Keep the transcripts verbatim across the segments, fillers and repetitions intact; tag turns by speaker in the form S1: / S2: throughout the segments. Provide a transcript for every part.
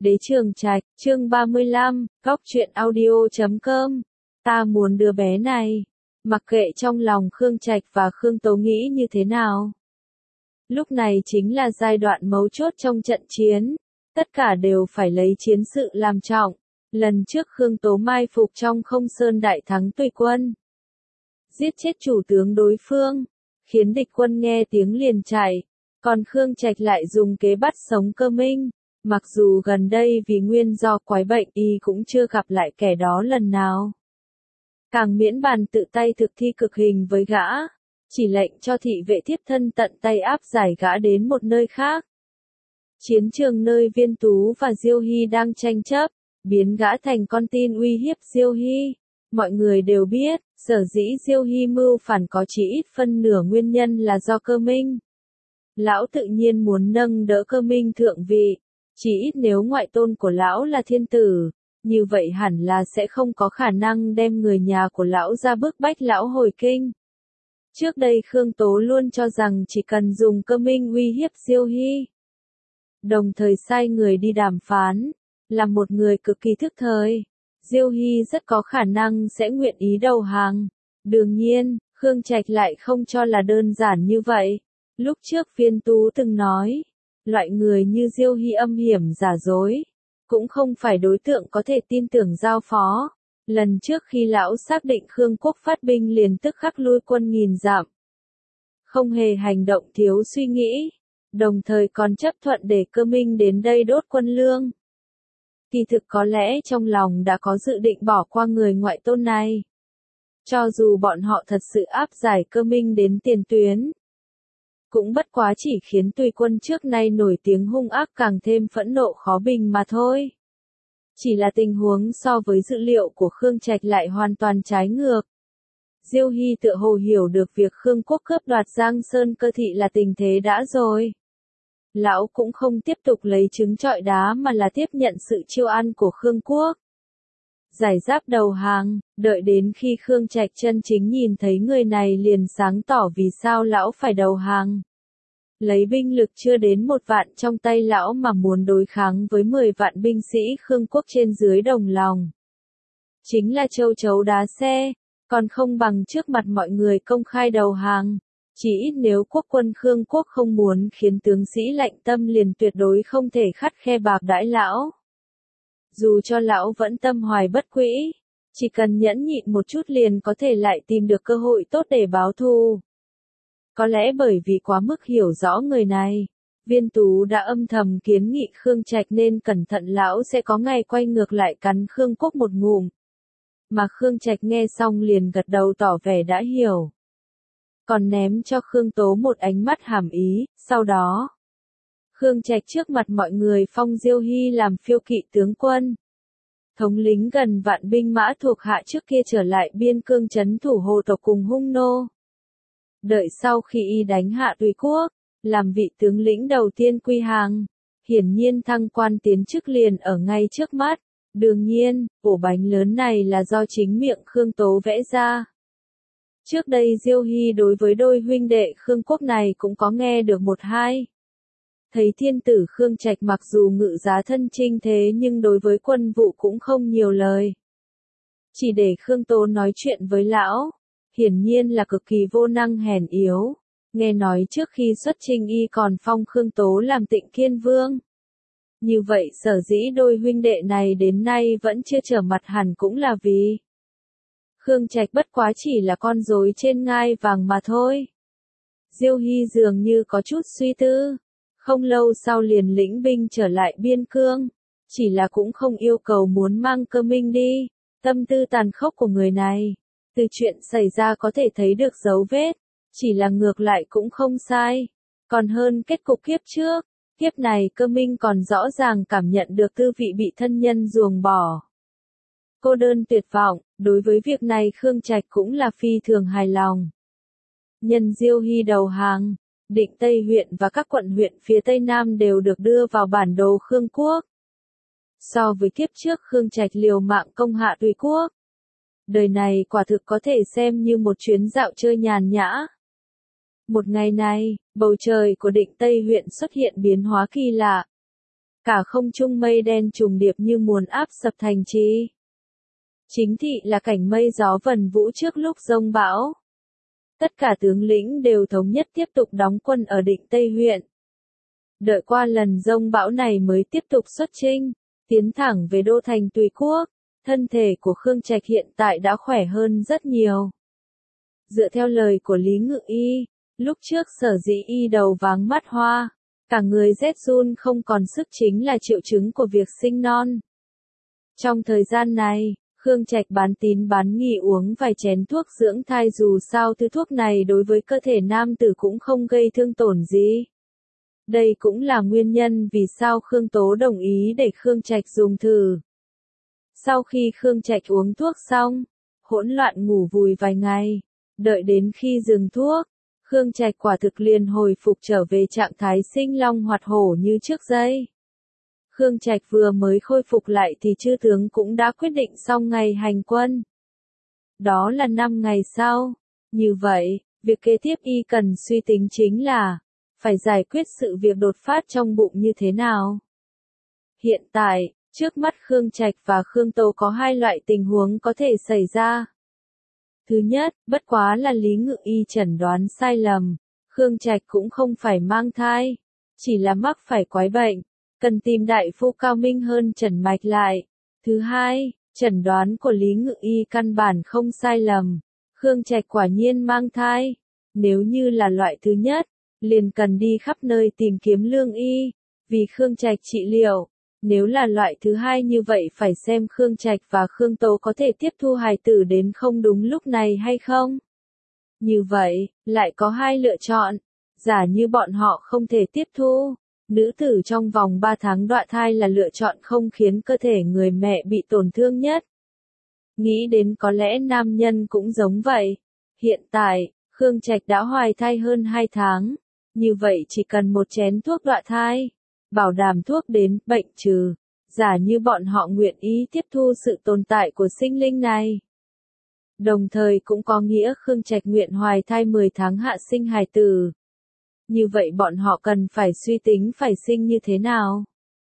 S1: Đế Trường Trạch, chương ba mươi lăm, góc truyện audio chấm com. Ta muốn đứa bé này. Mặc kệ trong lòng Khương Trạch và Khương Tố nghĩ như thế nào. Lúc này chính là giai đoạn mấu chốt trong trận chiến. Tất cả đều phải lấy chiến sự làm trọng. Lần trước Khương Tố mai phục trong Không Sơn đại thắng Tùy quân. Giết chết chủ tướng đối phương. Khiến địch quân nghe tiếng liền chạy. Còn Khương Trạch lại dùng kế bắt sống Cơ Minh. Mặc dù gần đây vì nguyên do quái bệnh y cũng chưa gặp lại kẻ đó lần nào. Càng miễn bàn tự tay thực thi cực hình với gã. Chỉ lệnh cho thị vệ thiếp thân tận tay áp giải gã đến một nơi khác. Chiến trường nơi Viên Tú và Diêu Hy đang tranh chấp, biến gã thành con tin uy hiếp Diêu Hy. Mọi người đều biết, sở dĩ Diêu Hy mưu phản có chỉ ít phân nửa nguyên nhân là do Cơ Minh. Lão tự nhiên muốn nâng đỡ Cơ Minh thượng vị. Chỉ ít nếu ngoại tôn của lão là thiên tử, như vậy hẳn là sẽ không có khả năng đem người nhà của lão ra bức bách lão hồi kinh. Trước đây Khương Tố luôn cho rằng chỉ cần dùng Cơ Minh uy hiếp Diêu Hy. Đồng thời sai người đi đàm phán, là một người cực kỳ thức thời. Diêu Hy rất có khả năng sẽ nguyện ý đầu hàng. Đương nhiên, Khương Trạch lại không cho là đơn giản như vậy. Lúc trước Viên Tú từng nói. Loại người như Diêu Hy âm hiểm giả dối, cũng không phải đối tượng có thể tin tưởng giao phó. Lần trước khi lão xác định Khương Quốc phát binh liền tức khắc lui quân nghìn dặm. Không hề hành động thiếu suy nghĩ, đồng thời còn chấp thuận để Cơ Minh đến đây đốt quân lương. Kỳ thực có lẽ trong lòng đã có dự định bỏ qua người ngoại tôn này. Cho dù bọn họ thật sự áp giải Cơ Minh đến tiền tuyến. Cũng bất quá chỉ khiến Tùy quân trước nay nổi tiếng hung ác càng thêm phẫn nộ khó bình mà thôi. Chỉ là tình huống so với dữ liệu của Khương Trạch lại hoàn toàn trái ngược. Diêu Hy tựa hồ hiểu được việc Khương Quốc cướp đoạt Giang Sơn Cơ thị là tình thế đã rồi. Lão cũng không tiếp tục lấy trứng trọi đá mà là tiếp nhận sự chiêu ăn của Khương Quốc. Giải giáp đầu hàng, đợi đến khi Khương Trạch chân chính nhìn thấy người này liền sáng tỏ vì sao lão phải đầu hàng. Lấy binh lực chưa đến một vạn trong tay lão mà muốn đối kháng với mười vạn binh sĩ Khương Quốc trên dưới đồng lòng. Chính là châu chấu đá xe, còn không bằng trước mặt mọi người công khai đầu hàng. Chỉ ít nếu quốc quân Khương Quốc không muốn khiến tướng sĩ lạnh tâm liền tuyệt đối không thể khắt khe bạc đãi lão. Dù cho lão vẫn tâm hoài bất quỹ, chỉ cần nhẫn nhịn một chút liền có thể lại tìm được cơ hội tốt để báo thù. Có lẽ bởi vì quá mức hiểu rõ người này, Viên Tú đã âm thầm kiến nghị Khương Trạch nên cẩn thận lão sẽ có ngày quay ngược lại cắn Khương Quốc một ngụm. Mà Khương Trạch nghe xong liền gật đầu tỏ vẻ đã hiểu. Còn ném cho Khương Tố một ánh mắt hàm ý, sau đó. Khương Trạch trước mặt mọi người phong Diêu Hy làm phiêu kỵ tướng quân. Thống lính gần vạn binh mã thuộc hạ trước kia trở lại biên cương trấn thủ Hồ tộc cùng hung nô. Đợi sau khi y đánh hạ Tùy Quốc, làm vị tướng lĩnh đầu tiên quy hàng, hiển nhiên thăng quan tiến chức liền ở ngay trước mắt. Đương nhiên, ổ bánh lớn này là do chính miệng Khương Tố vẽ ra. Trước đây Diêu Hy đối với đôi huynh đệ Khương Quốc này cũng có nghe được một hai. Thấy thiên tử Khương Trạch mặc dù ngự giá thân chinh thế nhưng đối với quân vụ cũng không nhiều lời. Chỉ để Khương Tố nói chuyện với lão, hiển nhiên là cực kỳ vô năng hèn yếu. Nghe nói trước khi xuất chinh y còn phong Khương Tố làm Tịnh Kiên Vương. Như vậy sở dĩ đôi huynh đệ này đến nay vẫn chưa trở mặt hẳn cũng là vì Khương Trạch bất quá chỉ là con rối trên ngai vàng mà thôi. Diêu Hy dường như có chút suy tư. Không lâu sau liền lĩnh binh trở lại biên cương, chỉ là cũng không yêu cầu muốn mang Cơ Minh đi. Tâm tư tàn khốc của người này, từ chuyện xảy ra có thể thấy được dấu vết, chỉ là ngược lại cũng không sai, còn hơn kết cục kiếp trước. Kiếp này Cơ Minh còn rõ ràng cảm nhận được tư vị bị thân nhân ruồng bỏ. Cô đơn tuyệt vọng, đối với việc này Khương Trạch cũng là phi thường hài lòng. Nhân Diêu Hy đầu hàng, Định Tây huyện và các quận huyện phía Tây Nam đều được đưa vào bản đồ Khương Quốc. So với kiếp trước Khương Trạch liều mạng công hạ Tùy Quốc, đời này quả thực có thể xem như một chuyến dạo chơi nhàn nhã. Một ngày này, bầu trời của Định Tây huyện xuất hiện biến hóa kỳ lạ. Cả không trung mây đen trùng điệp như muốn áp sập thành trì. Chính thị là cảnh mây gió vần vũ trước lúc giông bão. Tất cả tướng lĩnh đều thống nhất tiếp tục đóng quân ở Định Tây huyện. Đợi qua lần giông bão này mới tiếp tục xuất chinh, tiến thẳng về đô thành Tùy Quốc. Thân thể của Khương Trạch hiện tại đã khỏe hơn rất nhiều. Dựa theo lời của Lý Ngự Y, lúc trước sở dĩ y đầu váng mắt hoa, cả người rét run không còn sức chính là triệu chứng của việc sinh non. Trong thời gian này, Khương Trạch bán tín bán nghi uống vài chén thuốc dưỡng thai, dù sao thứ thuốc này đối với cơ thể nam tử cũng không gây thương tổn gì. Đây cũng là nguyên nhân vì sao Khương Tố đồng ý để Khương Trạch dùng thử. Sau khi Khương Trạch uống thuốc xong, hỗn loạn ngủ vùi vài ngày, đợi đến khi dừng thuốc, Khương Trạch quả thực liền hồi phục trở về trạng thái sinh long hoạt hổ như trước đây. Khương Trạch vừa mới khôi phục lại thì chư tướng cũng đã quyết định xong ngày hành quân. Đó là năm ngày sau. Như vậy, việc kế tiếp y cần suy tính chính là phải giải quyết sự việc đột phát trong bụng như thế nào. Hiện tại, trước mắt Khương Trạch và Khương Tố có hai loại tình huống có thể xảy ra. Thứ nhất, bất quá là Lý Ngự Y chẩn đoán sai lầm, Khương Trạch cũng không phải mang thai, chỉ là mắc phải quái bệnh, cần tìm đại phu cao minh hơn chẩn mạch lại. Thứ hai, chẩn đoán của Lý Ngự Y căn bản không sai lầm, Khương Trạch quả nhiên mang thai. Nếu như là loại thứ nhất, liền cần đi khắp nơi tìm kiếm lương y, vì Khương Trạch trị liệu. Nếu là loại thứ hai như vậy phải xem Khương Trạch và Khương Tố có thể tiếp thu hài tử đến không đúng lúc này hay không. Như vậy, lại có hai lựa chọn. Giả như bọn họ không thể tiếp thu, nữ tử trong vòng ba tháng đọa thai là lựa chọn không khiến cơ thể người mẹ bị tổn thương nhất. Nghĩ đến có lẽ nam nhân cũng giống vậy. Hiện tại, Khương Trạch đã hoài thai hơn hai tháng. Như vậy chỉ cần một chén thuốc đọa thai, bảo đảm thuốc đến bệnh trừ. Giả như bọn họ nguyện ý tiếp thu sự tồn tại của sinh linh này. Đồng thời cũng có nghĩa Khương Trạch nguyện hoài thai mười tháng hạ sinh hài tử. Như vậy bọn họ cần phải suy tính phải sinh như thế nào.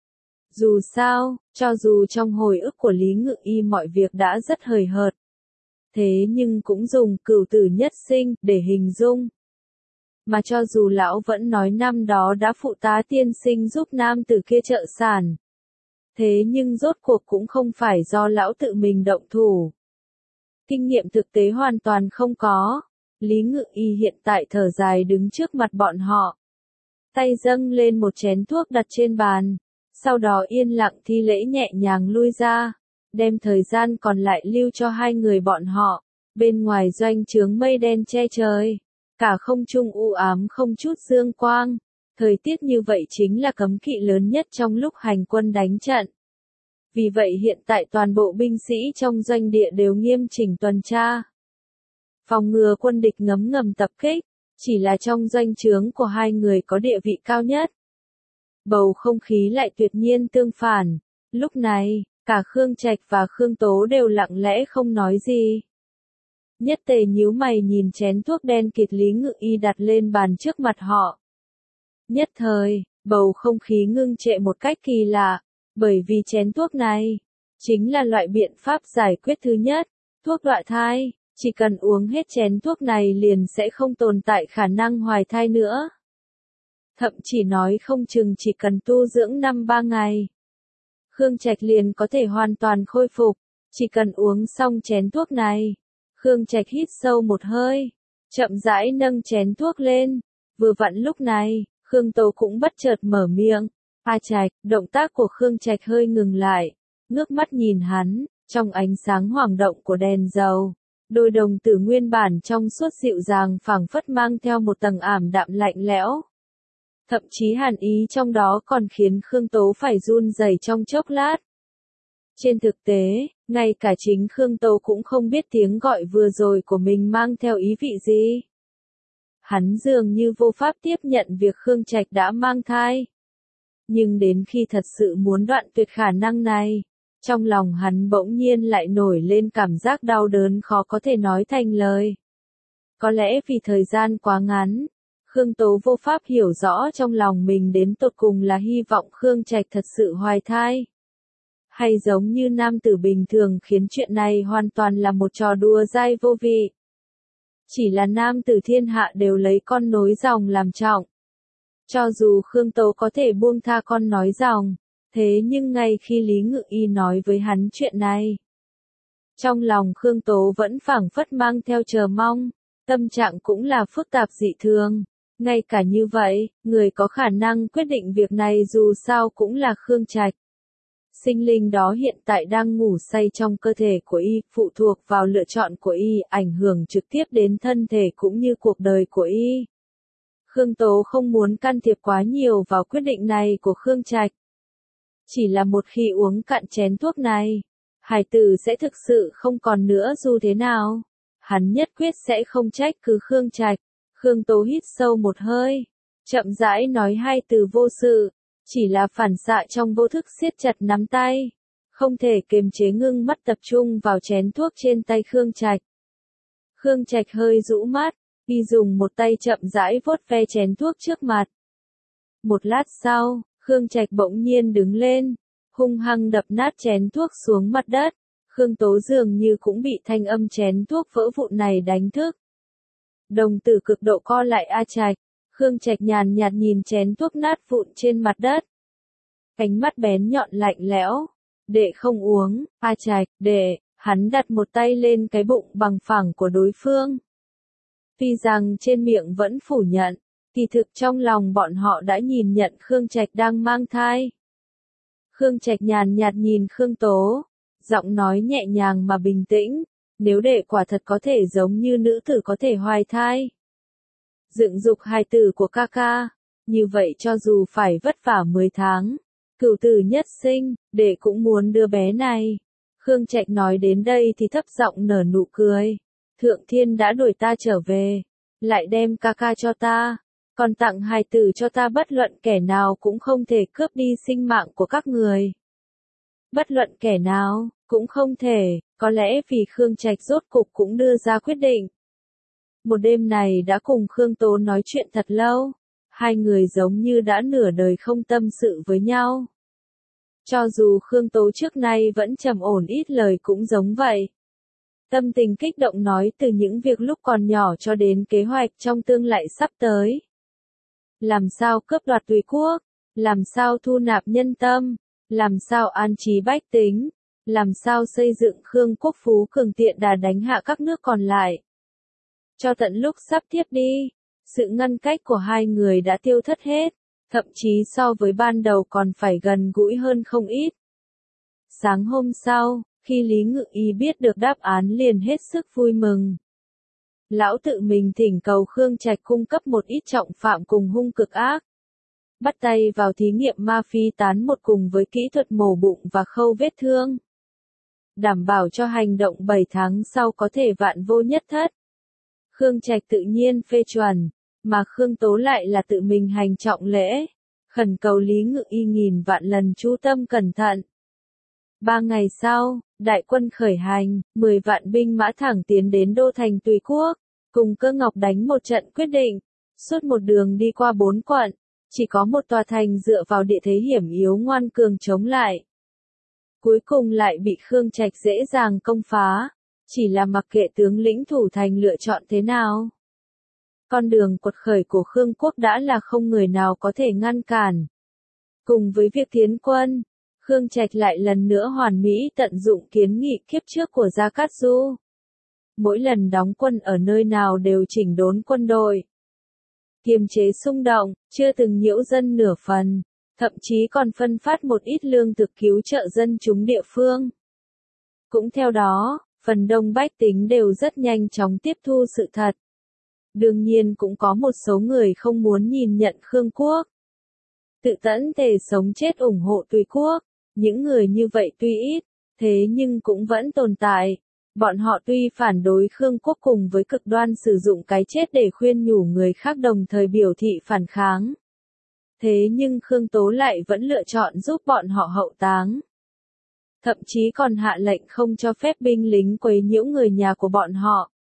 S1: Dù sao, cho dù trong hồi ức của Lý Ngự Y mọi việc đã rất hời hợt. Thế nhưng cũng dùng cửu tử nhất sinh để hình dung. Mà cho dù lão vẫn nói năm đó đã phụ tá tiên sinh giúp nam tử kia trợ sản. Thế nhưng rốt cuộc cũng không phải do lão tự mình động thủ. Kinh nghiệm thực tế hoàn toàn không có. Lý Ngự Y hiện tại thở dài đứng trước mặt bọn họ. Tay dâng lên một chén thuốc đặt trên bàn. Sau đó yên lặng thi lễ nhẹ nhàng lui ra. Đem thời gian còn lại lưu cho hai người bọn họ. Bên ngoài doanh trướng mây đen che trời. Cả không trung u ám không chút dương quang. Thời tiết như vậy chính là cấm kỵ lớn nhất trong lúc hành quân đánh trận. Vì vậy hiện tại toàn bộ binh sĩ trong doanh địa đều nghiêm chỉnh tuần tra. Phòng ngừa quân địch ngấm ngầm tập kích, chỉ là trong doanh trướng của hai người có địa vị cao nhất. Bầu không khí lại tuyệt nhiên tương phản. Lúc này, cả Khương Trạch và Khương Tố đều lặng lẽ không nói gì. Nhất Tề nhíu mày nhìn chén thuốc đen kịt Lý Ngự Y đặt lên bàn trước mặt họ. Nhất thời, bầu không khí ngưng trệ một cách kỳ lạ, bởi vì chén thuốc này chính là loại biện pháp giải quyết thứ nhất, thuốc đọa thai, chỉ cần uống hết chén thuốc này liền sẽ không tồn tại khả năng hoài thai nữa. Thậm chỉ nói không chừng chỉ cần tu dưỡng năm ba ngày, Khương Trạch liền có thể hoàn toàn khôi phục, chỉ cần uống xong chén thuốc này. Khương Trạch hít sâu một hơi, chậm rãi nâng chén thuốc lên, vừa vặn lúc này, Khương Tố cũng bất chợt mở miệng. A Trạch, động tác của Khương Trạch hơi ngừng lại, ngước mắt nhìn hắn, trong ánh sáng hoảng động của đèn dầu, đôi đồng tử nguyên bản trong suốt dịu dàng phảng phất mang theo một tầng ảm đạm lạnh lẽo. Thậm chí hàn ý trong đó còn khiến Khương Tố phải run rẩy trong chốc lát. Trên thực tế, ngay cả chính Khương Tố cũng không biết tiếng gọi vừa rồi của mình mang theo ý vị gì. Hắn dường như vô pháp tiếp nhận việc Khương Trạch đã mang thai. Nhưng đến khi thật sự muốn đoạn tuyệt khả năng này, trong lòng hắn bỗng nhiên lại nổi lên cảm giác đau đớn khó có thể nói thành lời. Có lẽ vì thời gian quá ngắn, Khương Tố vô pháp hiểu rõ trong lòng mình đến tột cùng là hy vọng Khương Trạch thật sự hoài thai, hay giống như nam tử bình thường khiến chuyện này hoàn toàn là một trò đùa dai vô vị. Chỉ là nam tử thiên hạ đều lấy con nối dòng làm trọng. Cho dù Khương Tố có thể buông tha con nói dòng, thế nhưng ngay khi Lý Ngự Y nói với hắn chuyện này, trong lòng Khương Tố vẫn phảng phất mang theo chờ mong, tâm trạng cũng là phức tạp dị thường. Ngay cả như vậy, người có khả năng quyết định việc này dù sao cũng là Khương Trạch. Sinh linh đó hiện tại đang ngủ say trong cơ thể của y, phụ thuộc vào lựa chọn của y, ảnh hưởng trực tiếp đến thân thể cũng như cuộc đời của y. Khương Tố không muốn can thiệp quá nhiều vào quyết định này của Khương Trạch. Chỉ là một khi uống cạn chén thuốc này, hải tử sẽ thực sự không còn nữa dù thế nào. Hắn nhất quyết sẽ không trách cứ Khương Trạch. Khương Tố hít sâu một hơi, chậm rãi nói hai từ vô sự, chỉ là phản xạ trong vô thức siết chặt nắm tay, không thể kiềm chế ngưng mắt tập trung vào chén thuốc trên tay Khương Trạch. Khương Trạch hơi rũ mắt, y dùng một tay chậm rãi vuốt ve chén thuốc trước mặt. Một lát sau, Khương Trạch bỗng nhiên đứng lên, hung hăng đập nát chén thuốc xuống mặt đất. Khương Tố dường như cũng bị thanh âm chén thuốc vỡ vụn này đánh thức. Đồng tử cực độ co lại A Trạch, Khương Trạch nhàn nhạt nhìn chén thuốc nát vụn trên mặt đất. Ánh mắt bén nhọn lạnh lẽo, đệ không uống, A Trạch, đệ, hắn đặt một tay lên cái bụng bằng phẳng của đối phương. Tuy rằng trên miệng vẫn phủ nhận, kỳ thực trong lòng bọn họ đã nhìn nhận Khương Trạch đang mang thai. Khương Trạch nhàn nhạt nhìn Khương Tố, giọng nói nhẹ nhàng mà bình tĩnh, nếu đệ quả thật có thể giống như nữ tử có thể hoài thai, dựng dục hài tử của ca ca, như vậy cho dù phải vất vả mười tháng, cửu tử nhất sinh, đệ cũng muốn đưa bé này. Khương Trạch nói đến đây thì thấp giọng nở nụ cười, Thượng Thiên đã đuổi ta trở về, lại đem ca ca cho ta, còn tặng hài tử cho ta, bất luận kẻ nào cũng không thể cướp đi sinh mạng của các người. Bất luận kẻ nào, cũng không thể, có lẽ vì Khương Trạch rốt cục cũng đưa ra quyết định. Một đêm này đã cùng Khương Tố nói chuyện thật lâu, hai người giống như đã nửa đời không tâm sự với nhau. Cho dù Khương Tố trước nay vẫn trầm ổn ít lời cũng giống vậy. Tâm tình kích động nói từ những việc lúc còn nhỏ cho đến kế hoạch trong tương lai sắp tới. Làm sao cướp đoạt tùy quốc, làm sao thu nạp nhân tâm, làm sao an trí bách tính, làm sao xây dựng Khương quốc phú cường tiện đà đánh hạ các nước còn lại. Cho tận lúc sắp tiếp đi, sự ngăn cách của hai người đã tiêu thất hết, thậm chí so với ban đầu còn phải gần gũi hơn không ít. Sáng hôm sau, khi Lý Ngự Y biết được đáp án liền hết sức vui mừng. Lão tự mình thỉnh cầu Khương Trạch cung cấp một ít trọng phạm cùng hung cực ác. Bắt tay vào thí nghiệm ma phi tán một cùng với kỹ thuật mổ bụng và khâu vết thương. Đảm bảo cho hành động bảy tháng sau có thể vạn vô nhất thất. Khương Trạch tự nhiên phê chuẩn, mà Khương Tố lại là tự mình hành trọng lễ, khẩn cầu Lý Ngự Y nghìn vạn lần chú tâm cẩn thận. Ba ngày sau, đại quân khởi hành, mười vạn binh mã thẳng tiến đến đô thành Tùy Quốc, cùng Cơ Ngọc đánh một trận quyết định. Suốt một đường đi qua bốn quận, chỉ có một tòa thành dựa vào địa thế hiểm yếu ngoan cường chống lại. Cuối cùng lại bị Khương Trạch dễ dàng công phá, chỉ là mặc kệ tướng lĩnh thủ thành lựa chọn thế nào. Con đường quật khởi của Khương quốc đã là không người nào có thể ngăn cản. Cùng với việc tiến quân, Khương Trạch lại lần nữa hoàn mỹ tận dụng kiến nghị kiếp trước của Gia Cát Du. Mỗi lần đóng quân ở nơi nào đều chỉnh đốn quân đội, kiềm chế xung động, chưa từng nhiễu dân nửa phần, thậm chí còn phân phát một ít lương thực cứu trợ dân chúng địa phương. Cũng theo đó, phần đông bách tính đều rất nhanh chóng tiếp thu sự thật. Đương nhiên cũng có một số người không muốn nhìn nhận Khương quốc, tự tẫn tề sống chết ủng hộ Tùy quốc. Những người như vậy tuy ít, thế nhưng cũng vẫn tồn tại. Bọn họ tuy phản đối Khương quốc cùng với cực đoan sử dụng cái chết để khuyên nhủ người khác đồng thời biểu thị phản kháng. Thế nhưng Khương Tố lại vẫn lựa chọn giúp bọn họ hậu táng. Thậm chí còn hạ lệnh không cho phép binh lính quấy nhiễu người nhà của bọn họ.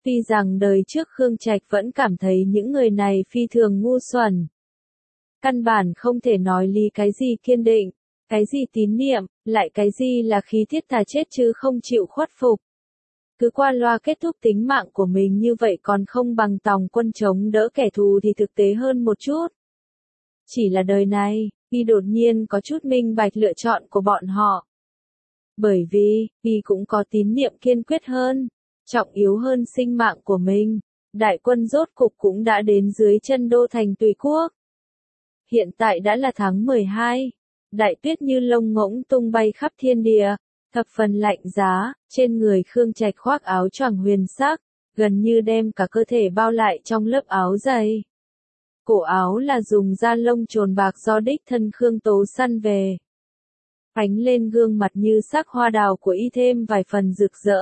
S1: Tuy rằng đời trước Khương Trạch vẫn cảm thấy những người này phi thường ngu xuẩn. Căn bản không thể nói lý cái gì kiên định, cái gì tín niệm, lại cái gì là khí thiết thà chết chứ không chịu khuất phục. Cứ qua loa kết thúc tính mạng của mình như vậy còn không bằng tòng quân chống đỡ kẻ thù thì thực tế hơn một chút. Chỉ là đời này, Y đột nhiên có chút minh bạch lựa chọn của bọn họ. Bởi vì, Y cũng có tín niệm kiên quyết hơn, trọng yếu hơn sinh mạng của mình. Đại quân rốt cục cũng đã đến dưới chân đô thành Tùy Quốc. Hiện tại đã là tháng mười hai, đại tuyết như lông ngỗng tung bay khắp thiên địa, thập phần lạnh giá, trên người Khương Trạch khoác áo choàng huyền sắc, gần như đem cả cơ thể bao lại trong lớp áo dày. Cổ áo là dùng da lông trồn bạc do đích thân Khương Tố săn về. Ánh lên gương mặt như sắc hoa đào của Y thêm vài phần rực rỡ.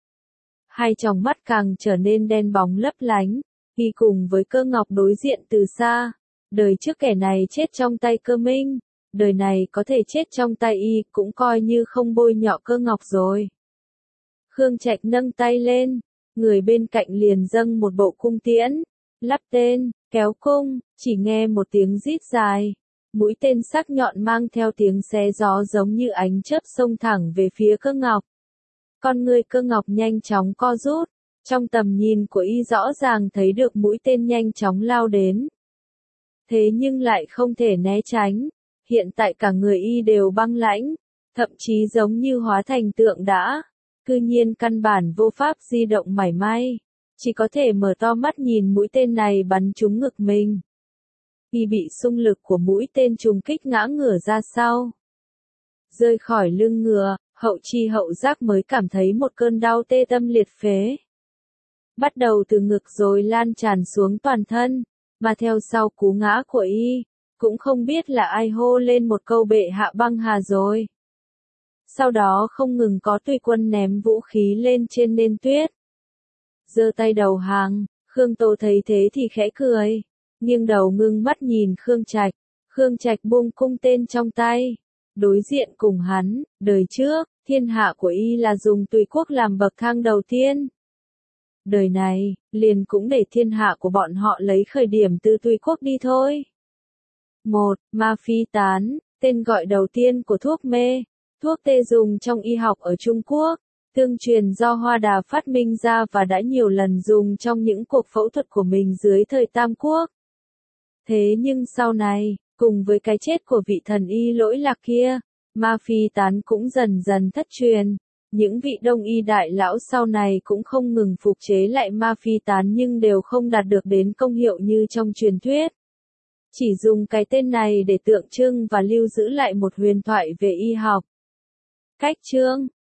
S1: Hai tròng mắt càng trở nên đen bóng lấp lánh, Y cùng với Cơ Ngọc đối diện từ xa. Đời trước kẻ này chết trong tay Cơ Minh, đời này có thể chết trong tay Y cũng coi như không bôi nhọ Cơ Ngọc rồi. Khương Trạch nâng tay lên, người bên cạnh liền dâng một bộ cung tiễn, lắp tên, kéo cung, chỉ nghe một tiếng rít dài. Mũi tên sắc nhọn mang theo tiếng xé gió giống như ánh chớp xông thẳng về phía Cơ Ngọc. Con người Cơ Ngọc nhanh chóng co rút, trong tầm nhìn của Y rõ ràng thấy được mũi tên nhanh chóng lao đến. Thế nhưng lại không thể né tránh, hiện tại cả người Y đều băng lãnh, thậm chí giống như hóa thành tượng đã, cư nhiên căn bản vô pháp di động mảy may, chỉ có thể mở to mắt nhìn mũi tên này bắn trúng ngực mình. Y bị xung lực của mũi tên trùng kích ngã ngửa ra sau. Rơi khỏi lưng ngựa, hậu chi hậu giác mới cảm thấy một cơn đau tê tâm liệt phế. Bắt đầu từ ngực rồi lan tràn xuống toàn thân, mà theo sau cú ngã của Y, cũng không biết là ai hô lên một câu bệ hạ băng hà rồi. Sau đó không ngừng có tùy quân ném vũ khí lên trên nền tuyết. Giơ tay đầu hàng, Khương Tố thấy thế thì khẽ cười, nghiêng đầu ngưng mắt nhìn Khương Trạch. Khương Trạch buông cung tên trong tay, đối diện cùng hắn, đời trước, thiên hạ của Y là dùng Tùy Quốc làm bậc thang đầu tiên. Đời này, liền cũng để thiên hạ của bọn họ lấy khởi điểm từ Tùy Quốc đi thôi. một. Ma phi tán, tên gọi đầu tiên của thuốc mê, thuốc tê dùng trong y học ở Trung Quốc, tương truyền do Hoa Đà phát minh ra và đã nhiều lần dùng trong những cuộc phẫu thuật của mình dưới thời Tam Quốc. Thế nhưng sau này, cùng với cái chết của vị thần y lỗi lạc kia, ma phi tán cũng dần dần thất truyền. Những vị đông y đại lão sau này cũng không ngừng phục chế lại ma phi tán nhưng đều không đạt được đến công hiệu như trong truyền thuyết. Chỉ dùng cái tên này để tượng trưng và lưu giữ lại một huyền thoại về y học. Cách chương